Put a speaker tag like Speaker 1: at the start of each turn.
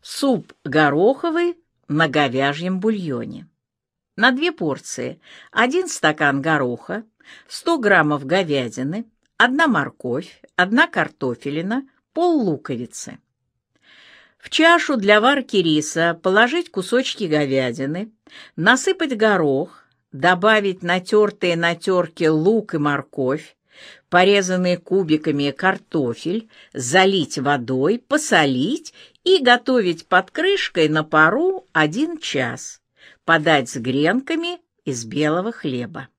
Speaker 1: Суп гороховый на говяжьем бульоне. На 2 порции: 1 стакан гороха, 100 граммов говядины, 1 морковь, 1 картофелина, пол-луковицы. В чашу для варки риса положить кусочки говядины, насыпать горох, добавить натертые на терке лук и морковь, порезанные кубиками картофель, залить водой, посолить и готовить под крышкой на пару 1 час. Подать с гренками из белого хлеба.